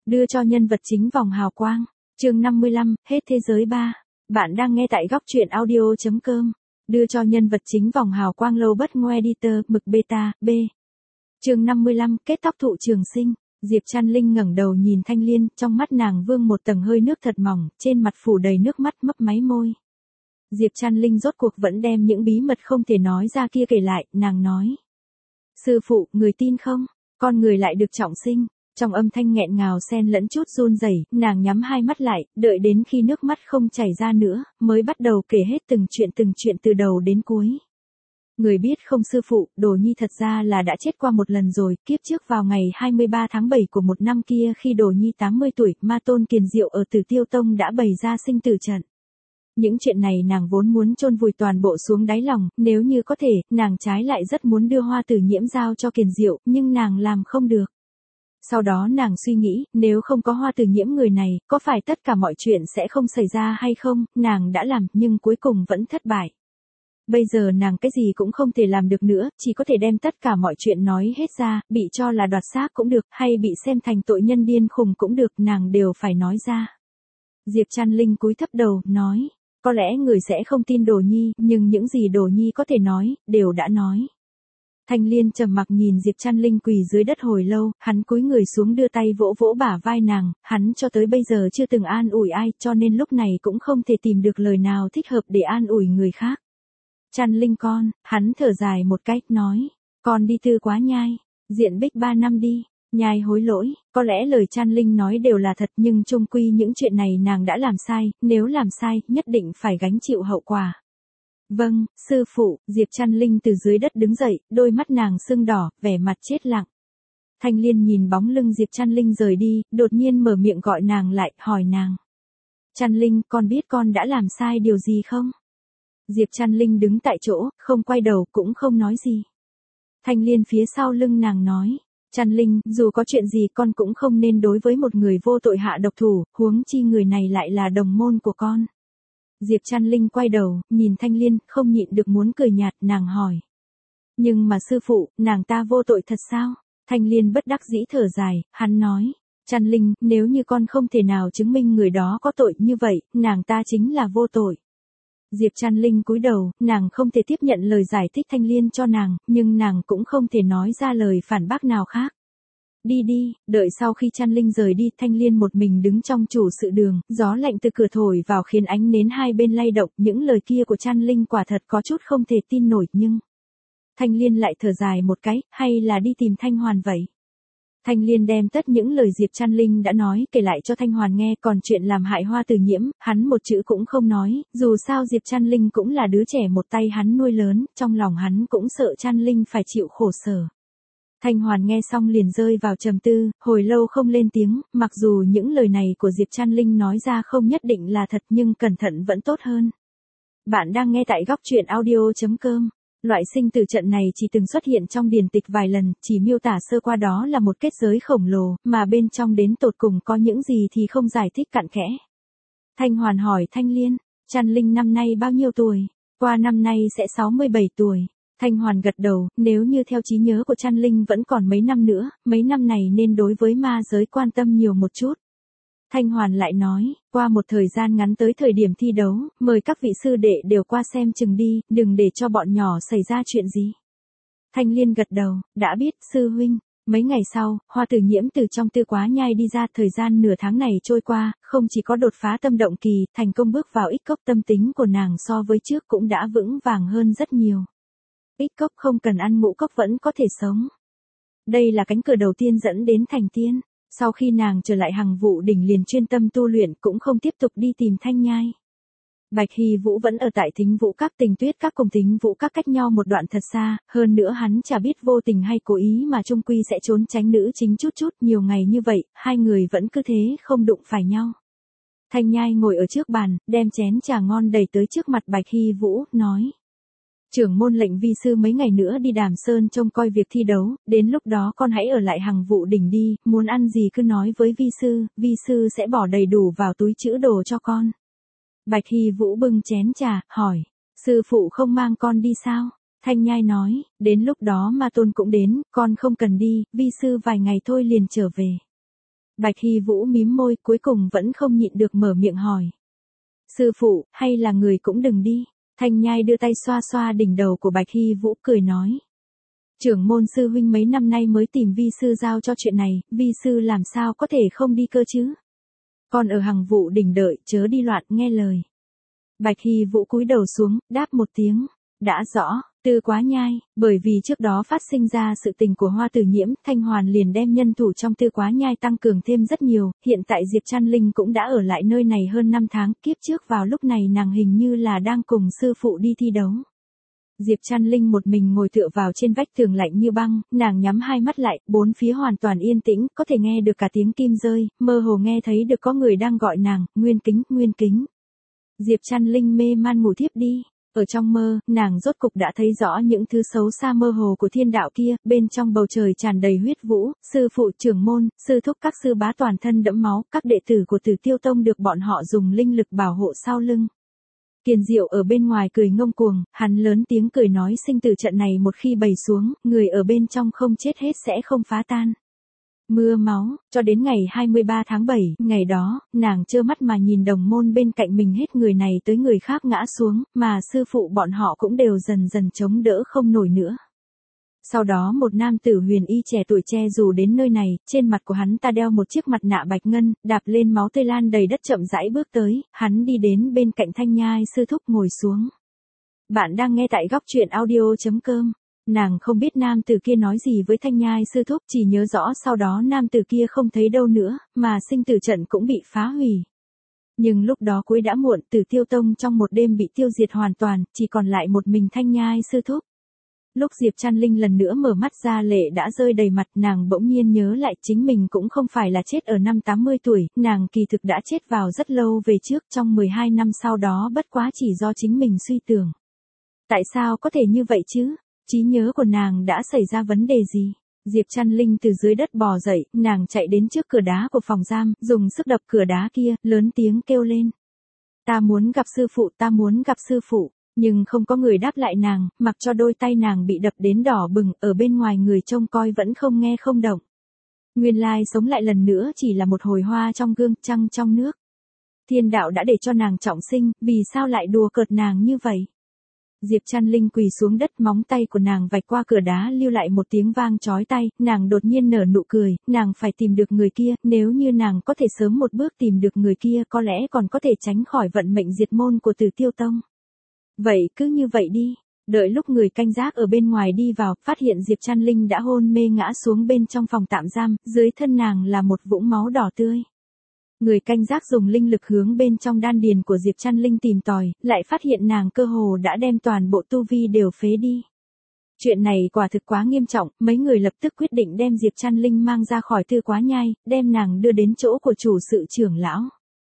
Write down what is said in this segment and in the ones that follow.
đưa cho nhân vật chính vòng hào quang. Chương 55, hết thế giới 3. Bạn đang nghe tại góc truyện audio.com. Đưa cho nhân vật chính vòng hào quang lâu bất ngoe editor, mực beta, B. Chương 55, kết tóc thụ trường sinh. Diệp Trăn Linh ngẩng đầu nhìn Thanh Liên, trong mắt nàng vương một tầng hơi nước thật mỏng, trên mặt phủ đầy nước mắt mấp máy môi. Diệp Trăn Linh rốt cuộc vẫn đem những bí mật không thể nói ra kia kể lại, nàng nói. Sư phụ, người tin không? Con người lại được trọng sinh. Trong âm thanh nghẹn ngào xen lẫn chút run rẩy, nàng nhắm hai mắt lại, đợi đến khi nước mắt không chảy ra nữa, mới bắt đầu kể hết từng chuyện từ đầu đến cuối. Người biết không sư phụ, Đồ Nhi thật ra là đã chết qua một lần rồi, kiếp trước vào ngày 23 tháng 7 của một năm kia khi Đồ Nhi 80 tuổi, Ma Tôn Kiền Diệu ở Tử Tiêu Tông đã bày ra sinh tử trận. Những chuyện này nàng vốn muốn chôn vùi toàn bộ xuống đáy lòng, nếu như có thể, nàng trái lại rất muốn đưa Hoa Tử Nhiễm giao cho Kiền Diệu, nhưng nàng làm không được. Sau đó nàng suy nghĩ, nếu không có Hoa Tử Nhiễm người này, có phải tất cả mọi chuyện sẽ không xảy ra hay không, nàng đã làm, nhưng cuối cùng vẫn thất bại. Bây giờ nàng cái gì cũng không thể làm được nữa, chỉ có thể đem tất cả mọi chuyện nói hết ra, bị cho là đoạt xác cũng được, hay bị xem thành tội nhân điên khùng cũng được, nàng đều phải nói ra. Diệp Trăn Linh cúi thấp đầu, nói, có lẽ người sẽ không tin Đồ Nhi, nhưng những gì Đồ Nhi có thể nói, đều đã nói. Thanh Liên trầm mặc nhìn Diệp Trăn Linh quỳ dưới đất hồi lâu, hắn cúi người xuống đưa tay vỗ vỗ bả vai nàng, hắn cho tới bây giờ chưa từng an ủi ai, cho nên lúc này cũng không thể tìm được lời nào thích hợp để an ủi người khác. Trăn Linh con, hắn thở dài một cách nói, con đi tư quá nhai, diện bích 3 năm đi, nhai hối lỗi, có lẽ lời Trăn Linh nói đều là thật nhưng chung quy những chuyện này nàng đã làm sai, nếu làm sai, nhất định phải gánh chịu hậu quả. Vâng, sư phụ, Diệp Trăn Linh từ dưới đất đứng dậy, đôi mắt nàng sưng đỏ, vẻ mặt chết lặng. Thanh Liên nhìn bóng lưng Diệp Trăn Linh rời đi, đột nhiên mở miệng gọi nàng lại, hỏi nàng. Trăn Linh, con biết con đã làm sai điều gì không? Diệp Trăn Linh đứng tại chỗ, không quay đầu, cũng không nói gì. Thanh Liên phía sau lưng nàng nói. Trăn Linh, dù có chuyện gì con cũng không nên đối với một người vô tội hạ độc thủ, huống chi người này lại là đồng môn của con. Diệp Trăn Linh quay đầu, nhìn Thanh Liên, không nhịn được muốn cười nhạt, nàng hỏi. Nhưng mà sư phụ, nàng ta vô tội thật sao? Thanh Liên bất đắc dĩ thở dài, hắn nói. Trăn Linh, nếu như con không thể nào chứng minh người đó có tội như vậy, nàng ta chính là vô tội. Diệp Trăn Linh cúi đầu, nàng không thể tiếp nhận lời giải thích Thanh Liên cho nàng, nhưng nàng cũng không thể nói ra lời phản bác nào khác. Đi đi, đợi sau khi Trăn Linh rời đi, Thanh Liên một mình đứng trong chủ sự đường, gió lạnh từ cửa thổi vào khiến ánh nến hai bên lay động, những lời kia của Trăn Linh quả thật có chút không thể tin nổi nhưng... Thanh Liên lại thở dài một cái, hay là đi tìm Thanh Hoàn vậy? Thanh Liên đem tất những lời Diệp Trăn Linh đã nói kể lại cho Thanh Hoàn nghe, còn chuyện làm hại Hoa Tử Nhiễm, hắn một chữ cũng không nói, dù sao Diệp Trăn Linh cũng là đứa trẻ một tay hắn nuôi lớn, trong lòng hắn cũng sợ Trăn Linh phải chịu khổ sở. Thanh Hoàn nghe xong liền rơi vào trầm tư, hồi lâu không lên tiếng, mặc dù những lời này của Diệp Trăn Linh nói ra không nhất định là thật nhưng cẩn thận vẫn tốt hơn. Bạn đang nghe tại góc truyện audio.com. Loại sinh tử trận này chỉ từng xuất hiện trong điển tịch vài lần, chỉ miêu tả sơ qua đó là một kết giới khổng lồ, mà bên trong đến tột cùng có những gì thì không giải thích cặn kẽ. Thanh Hoàn hỏi Thanh Liên, Trăn Linh năm nay bao nhiêu tuổi? Qua năm nay sẽ 67 tuổi. Thanh Hoàn gật đầu, nếu như theo trí nhớ của Trăn Linh vẫn còn mấy năm nữa, mấy năm này nên đối với ma giới quan tâm nhiều một chút. Thanh Hoàn lại nói, qua một thời gian ngắn tới thời điểm thi đấu, mời các vị sư đệ đều qua xem chừng đi, đừng để cho bọn nhỏ xảy ra chuyện gì. Thanh Liên gật đầu, đã biết, sư huynh. Mấy ngày sau, Hoa Tử Nhiễm từ trong tư quá nhai đi ra, thời gian nửa tháng này trôi qua, không chỉ có đột phá tâm động kỳ, thành công bước vào ích cốc, tâm tính của nàng so với trước cũng đã vững vàng hơn rất nhiều. Ích cốc không cần ăn ngũ cốc vẫn có thể sống. Đây là cánh cửa đầu tiên dẫn đến thành tiên. Sau khi nàng trở lại Hằng Vụ Đỉnh liền chuyên tâm tu luyện cũng không tiếp tục đi tìm Thanh Nhai. Bạch Hy Vũ vẫn ở tại Thính Vũ Các, Tình Tuyết Các cùng Thính Vũ Các cách nhau một đoạn thật xa, hơn nữa hắn chả biết vô tình hay cố ý mà chung quy sẽ trốn tránh nữ chính chút, nhiều ngày như vậy, hai người vẫn cứ thế không đụng phải nhau. Thanh Nhai ngồi ở trước bàn, đem chén trà ngon đầy tới trước mặt Bạch Hy Vũ, nói. Trưởng môn lệnh vi sư mấy ngày nữa đi Đàm Sơn trông coi việc thi đấu, đến lúc đó con hãy ở lại Hằng Vụ Đỉnh đi, muốn ăn gì cứ nói với vi sư sẽ bỏ đầy đủ vào túi trữ đồ cho con. Bạch Hy Vũ bưng chén trà, hỏi, sư phụ không mang con đi sao? Thanh Nhai nói, đến lúc đó Ma Tôn cũng đến, con không cần đi, vi sư vài ngày thôi liền trở về. Bạch Hy Vũ mím môi cuối cùng vẫn không nhịn được mở miệng hỏi. Sư phụ, hay là người cũng đừng đi. Thanh Nhai đưa tay xoa xoa đỉnh đầu của Bạch Hy Vũ cười nói. Trưởng môn sư huynh mấy năm nay mới tìm vi sư giao cho chuyện này, vi sư làm sao có thể không đi cơ chứ. Còn ở Hằng Vụ đỉnh đợi, chớ đi loạn, nghe lời. Bạch Hy Vũ cúi đầu xuống, đáp một tiếng. Đã rõ, Tư Quá Nhai, bởi vì trước đó phát sinh ra sự tình của Hoa Tử Nhiễm, Thanh Hoàn liền đem nhân thủ trong Tư Quá Nhai tăng cường thêm rất nhiều, hiện tại Diệp Trăn Linh cũng đã ở lại nơi này hơn 5 tháng, kiếp trước vào lúc này nàng hình như là đang cùng sư phụ đi thi đấu. Diệp Trăn Linh một mình ngồi tựa vào trên vách tường lạnh như băng, nàng nhắm hai mắt lại, bốn phía hoàn toàn yên tĩnh, có thể nghe được cả tiếng kim rơi, mơ hồ nghe thấy được có người đang gọi nàng, Nguyên Kính, Nguyên Kính. Diệp Trăn Linh mê man ngủ thiếp đi. Ở trong mơ, nàng rốt cục đã thấy rõ những thứ xấu xa mơ hồ của thiên đạo kia, bên trong bầu trời tràn đầy huyết vũ, sư phụ trưởng môn, sư thúc các sư bá toàn thân đẫm máu, các đệ tử của Tử Tiêu Tông được bọn họ dùng linh lực bảo hộ sau lưng. Kiền Diệu ở bên ngoài cười ngông cuồng, hắn lớn tiếng cười nói sinh tử trận này một khi bày xuống, người ở bên trong không chết hết sẽ không phá tan. Mưa máu, cho đến ngày 23 tháng 7, ngày đó, nàng trơ mắt mà nhìn đồng môn bên cạnh mình hết người này tới người khác ngã xuống, mà sư phụ bọn họ cũng đều dần dần chống đỡ không nổi nữa. Sau đó một nam tử huyền y trẻ tuổi che dù đến nơi này, trên mặt của hắn ta đeo một chiếc mặt nạ bạch ngân, đạp lên máu tươi lan đầy đất chậm rãi bước tới, hắn đi đến bên cạnh Thanh Nhai sư thúc ngồi xuống. Bạn đang nghe tại góc truyện audio.com. Nàng không biết nam tử kia nói gì với Thanh Nhai sư thúc, chỉ nhớ rõ sau đó nam tử kia không thấy đâu nữa, mà sinh tử trận cũng bị phá hủy. Nhưng lúc đó cuối đã muộn, Tử Tiêu Tông trong một đêm bị tiêu diệt hoàn toàn, chỉ còn lại một mình Thanh Nhai sư thúc. Lúc Diệp Trăn Linh lần nữa mở mắt ra lệ đã rơi đầy mặt, nàng bỗng nhiên nhớ lại chính mình cũng không phải là chết ở năm 80 tuổi, nàng kỳ thực đã chết vào rất lâu về trước, trong 12 năm sau đó bất quá chỉ do chính mình suy tưởng. Tại sao có thể như vậy chứ? Trí nhớ của nàng đã xảy ra vấn đề gì? Diệp Trăn Linh từ dưới đất bò dậy, nàng chạy đến trước cửa đá của phòng giam, dùng sức đập cửa đá kia, lớn tiếng kêu lên. Ta muốn gặp sư phụ, ta muốn gặp sư phụ. Nhưng không có người đáp lại nàng, mặc cho đôi tay nàng bị đập đến đỏ bừng, ở bên ngoài người trông coi vẫn không nghe không động. Nguyên lai sống lại lần nữa chỉ là một hồi hoa trong gương, trăng trong nước. Thiên đạo đã để cho nàng trọng sinh, vì sao lại đùa cợt nàng như vậy? Diệp Trăn Linh quỳ xuống đất, móng tay của nàng vạch qua cửa đá lưu lại một tiếng vang chói tai, nàng đột nhiên nở nụ cười, nàng phải tìm được người kia, nếu như nàng có thể sớm một bước tìm được người kia có lẽ còn có thể tránh khỏi vận mệnh diệt môn của Tử Tiêu Tông. Vậy cứ như vậy đi, đợi lúc người canh gác ở bên ngoài đi vào, phát hiện Diệp Trăn Linh đã hôn mê ngã xuống bên trong phòng tạm giam, dưới thân nàng là một vũng máu đỏ tươi. Người canh gác dùng linh lực hướng bên trong đan điền của Diệp Trăn Linh tìm tòi, lại phát hiện nàng cơ hồ đã đem toàn bộ tu vi đều phế đi. Chuyện này quả thực quá nghiêm trọng, mấy người lập tức quyết định đem Diệp Trăn Linh mang ra khỏi Tư Quá Nhai, đem nàng đưa đến chỗ của chủ sự trưởng lão.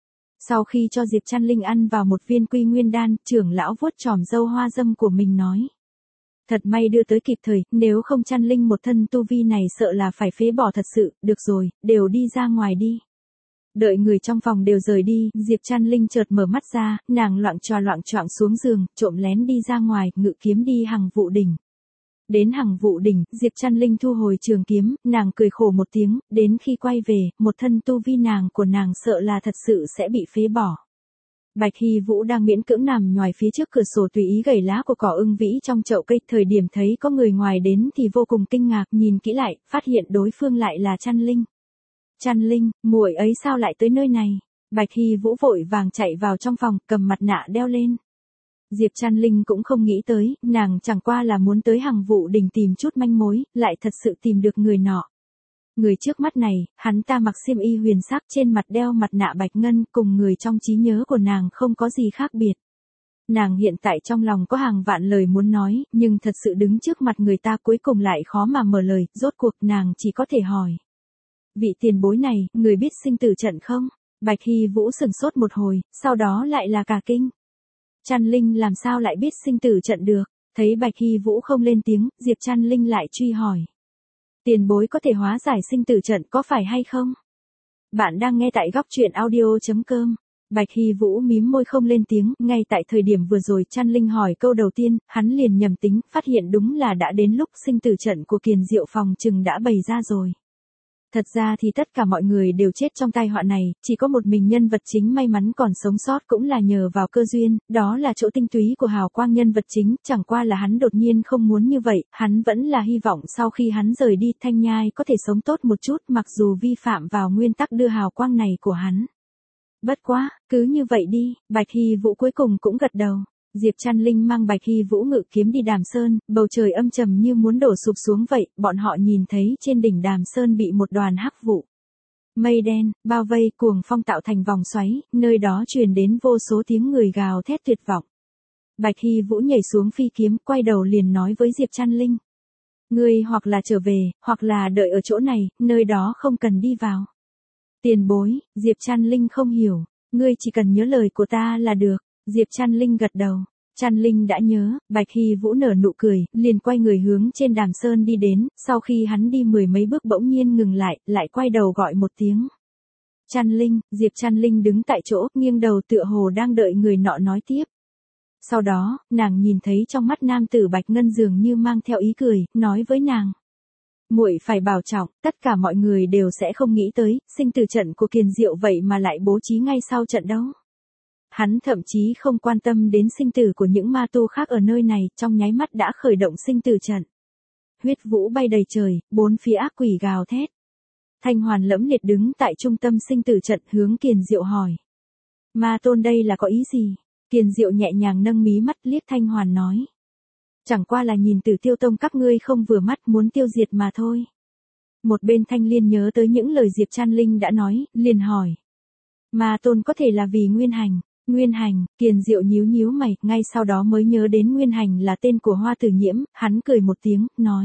Sau khi cho Diệp Trăn Linh ăn vào một viên quy nguyên đan, trưởng lão vuốt chòm râu hoa dâm của mình nói. Thật may đưa tới kịp thời, nếu không Trăn Linh một thân tu vi này sợ là phải phế bỏ thật sự, được rồi, đều đi ra ngoài đi. Đợi người trong phòng đều rời đi, Diệp Trăn Linh chợt mở mắt ra, nàng loạng choạng xuống giường, trộm lén đi ra ngoài, ngự kiếm đi Hằng Vụ đỉnh. Đến Hằng Vụ đỉnh, Diệp Trăn Linh thu hồi trường kiếm, nàng cười khổ một tiếng, đến khi quay về, một thân tu vi nàng của nàng sợ là thật sự sẽ bị phế bỏ. Bạch Hy Vũ đang miễn cưỡng nằm ngoài phía trước cửa sổ tùy ý gảy lá của cỏ ưng vĩ trong chậu cây, thời điểm thấy có người ngoài đến thì vô cùng kinh ngạc, nhìn kỹ lại, phát hiện đối phương lại là Trăn Linh. Trăn Linh, muội ấy sao lại tới nơi này? Bạch Hy Vũ vội vàng chạy vào trong phòng, cầm mặt nạ đeo lên. Diệp Trăn Linh cũng không nghĩ tới, nàng chẳng qua là muốn tới Hằng Vụ đỉnh tìm chút manh mối, lại thật sự tìm được người nọ. Người trước mắt này, hắn ta mặc xiêm y huyền sắc, trên mặt đeo mặt nạ bạch ngân, cùng người trong trí nhớ của nàng không có gì khác biệt. Nàng hiện tại trong lòng có hàng vạn lời muốn nói, nhưng thật sự đứng trước mặt người ta cuối cùng lại khó mà mở lời, rốt cuộc nàng chỉ có thể hỏi. Vị tiền bối này, người biết sinh tử trận không? Bạch Hy Vũ sửng sốt một hồi, sau đó lại là cả kinh. Trăn Linh làm sao lại biết sinh tử trận được? Thấy Bạch Hy Vũ không lên tiếng, Diệp Trăn Linh lại truy hỏi. Tiền bối có thể hóa giải sinh tử trận có phải hay không? Bạn đang nghe tại góc truyện audio.com. Bạch Hy Vũ mím môi không lên tiếng, ngay tại thời điểm vừa rồi Trăn Linh hỏi câu đầu tiên, hắn liền nhầm tính, phát hiện đúng là đã đến lúc sinh tử trận của Kiền Diệu phòng chừng đã bày ra rồi. Thật ra thì tất cả mọi người đều chết trong tai họa này, chỉ có một mình nhân vật chính may mắn còn sống sót cũng là nhờ vào cơ duyên, đó là chỗ tinh túy của hào quang nhân vật chính, chẳng qua là hắn đột nhiên không muốn như vậy, hắn vẫn là hy vọng sau khi hắn rời đi Thanh Nhai có thể sống tốt một chút mặc dù vi phạm vào nguyên tắc đưa hào quang này của hắn. Bất quá, cứ như vậy đi, Bạch Hy Vũ cuối cùng cũng gật đầu. Diệp Trăn Linh mang Bạch Hy Vũ ngự kiếm đi Đàm Sơn, bầu trời âm trầm như muốn đổ sụp xuống vậy, bọn họ nhìn thấy trên đỉnh Đàm Sơn bị một đoàn hắc vụ. Mây đen, bao vây cuồng phong tạo thành vòng xoáy, nơi đó truyền đến vô số tiếng người gào thét tuyệt vọng. Bạch Hy Vũ nhảy xuống phi kiếm, quay đầu liền nói với Diệp Trăn Linh. Ngươi hoặc là trở về, hoặc là đợi ở chỗ này, nơi đó không cần đi vào. Tiền bối, Diệp Trăn Linh không hiểu, ngươi chỉ cần nhớ lời của ta là được. Diệp Trăn Linh gật đầu. Trăn Linh đã nhớ, Bạch Hy Vũ nở nụ cười, liền quay người hướng trên Đàm Sơn đi đến, sau khi hắn đi mười mấy bước bỗng nhiên ngừng lại quay đầu gọi một tiếng. Trăn Linh, Diệp Trăn Linh đứng tại chỗ, nghiêng đầu tựa hồ đang đợi người nọ nói tiếp. Sau đó, nàng nhìn thấy trong mắt nam tử Bạch Ngân dường như mang theo ý cười, nói với nàng. Muội phải bảo trọng, tất cả mọi người đều sẽ không nghĩ tới, sinh tử trận của Kiền Diệu vậy mà lại bố trí ngay sau trận đấu. Hắn thậm chí không quan tâm đến sinh tử của những ma tu khác ở nơi này, trong nháy mắt đã khởi động sinh tử trận. Huyết vũ bay đầy trời, bốn phía ác quỷ gào thét. Thanh Hoàn lẫm liệt đứng tại trung tâm sinh tử trận hướng Kiền Diệu hỏi. Ma tôn đây là có ý gì? Kiền Diệu nhẹ nhàng nâng mí mắt liếc Thanh Hoàn nói. Chẳng qua là nhìn Tử Tiêu Tông các ngươi không vừa mắt muốn tiêu diệt mà thôi. Một bên Thanh Liên nhớ tới những lời Diệp Trăn Linh đã nói, liền hỏi. Ma tôn có thể là vì Nguyên Hành. Nguyên Hành, Kiền Diệu nhíu mày, ngay sau đó mới nhớ đến Nguyên Hành là tên của Hoa Tử Nhiễm, hắn cười một tiếng, nói.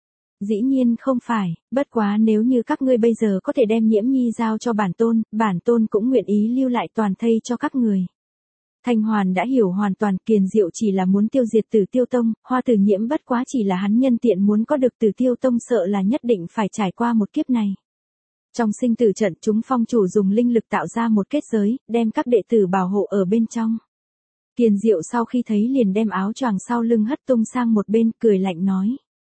Dĩ nhiên không phải, bất quá nếu như các ngươi bây giờ có thể đem Nhiễm Nhi giao cho bản tôn cũng nguyện ý lưu lại toàn thây cho các người. Thanh Hoàn đã hiểu hoàn toàn, Kiền Diệu chỉ là muốn tiêu diệt Tử Tiêu Tông, Hoa Tử Nhiễm bất quá chỉ là hắn nhân tiện muốn có được Tử Tiêu Tông, sợ là nhất định phải trải qua một kiếp này. Trong sinh tử trận chúng phong chủ dùng linh lực tạo ra một kết giới, đem các đệ tử bảo hộ ở bên trong. Kiền Diệu sau khi thấy liền đem áo choàng sau lưng hất tung sang một bên, cười lạnh nói.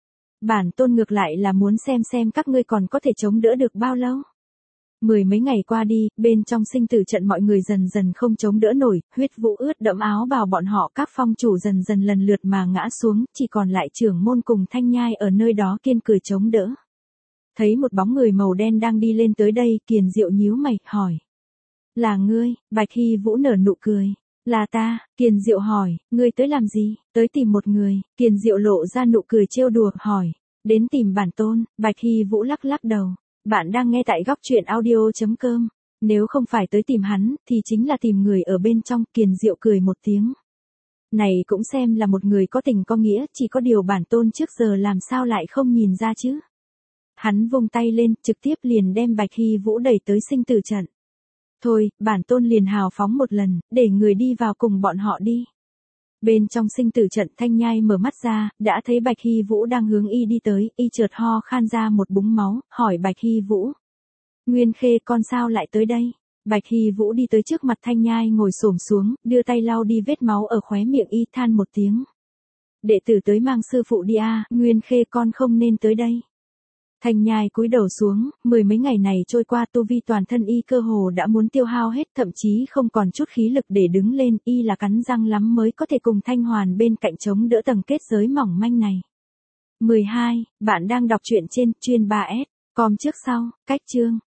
Bản tôn ngược lại là muốn xem các ngươi còn có thể chống đỡ được bao lâu. Mười mấy ngày qua đi, bên trong sinh tử trận mọi người dần dần không chống đỡ nổi, huyết vũ ướt đẫm áo bào bọn họ, các phong chủ dần dần lần lượt mà ngã xuống, chỉ còn lại trưởng môn cùng Thanh Nhai ở nơi đó kiên cười chống đỡ. Thấy một bóng người màu đen đang đi lên tới đây, Kiền Diệu nhíu mày, hỏi. Là ngươi? Bạch Hy Vũ nở nụ cười. Là ta, Kiền Diệu hỏi, ngươi tới làm gì? Tới tìm một người. Kiền Diệu lộ ra nụ cười trêu đùa, hỏi. Đến tìm bản tôn. Bạch Hy Vũ lắc đầu. Bạn đang nghe tại góc truyện audio.com. Nếu không phải tới tìm hắn, thì chính là tìm người ở bên trong. Kiền Diệu cười một tiếng. Này cũng xem là một người có tình có nghĩa, chỉ có điều bản tôn trước giờ làm sao lại không nhìn ra chứ. Hắn vung tay lên, trực tiếp liền đem Bạch Hy Vũ đẩy tới sinh tử trận. Thôi, bản tôn liền hào phóng một lần, để người đi vào cùng bọn họ đi. Bên trong sinh tử trận Thanh Nhai mở mắt ra, đã thấy Bạch Hy Vũ đang hướng y đi tới, y chợt ho khan ra một búng máu, hỏi Bạch Hy Vũ. Nguyên Khê con sao lại tới đây? Bạch Hy Vũ đi tới trước mặt Thanh Nhai ngồi xổm xuống, đưa tay lau đi vết máu ở khóe miệng y, than một tiếng. Đệ tử tới mang sư phụ đi a, Nguyên Khê con không nên tới đây. Thanh Nhai cúi đầu xuống, mười mấy ngày này trôi qua tu vi toàn thân y cơ hồ đã muốn tiêu hao hết, thậm chí không còn chút khí lực để đứng lên, y là cắn răng lắm mới có thể cùng Thanh Hoàn bên cạnh chống đỡ tầng kết giới mỏng manh này. 12. Bạn đang đọc truyện trên chuyên 3S, com trước sau, cách chương.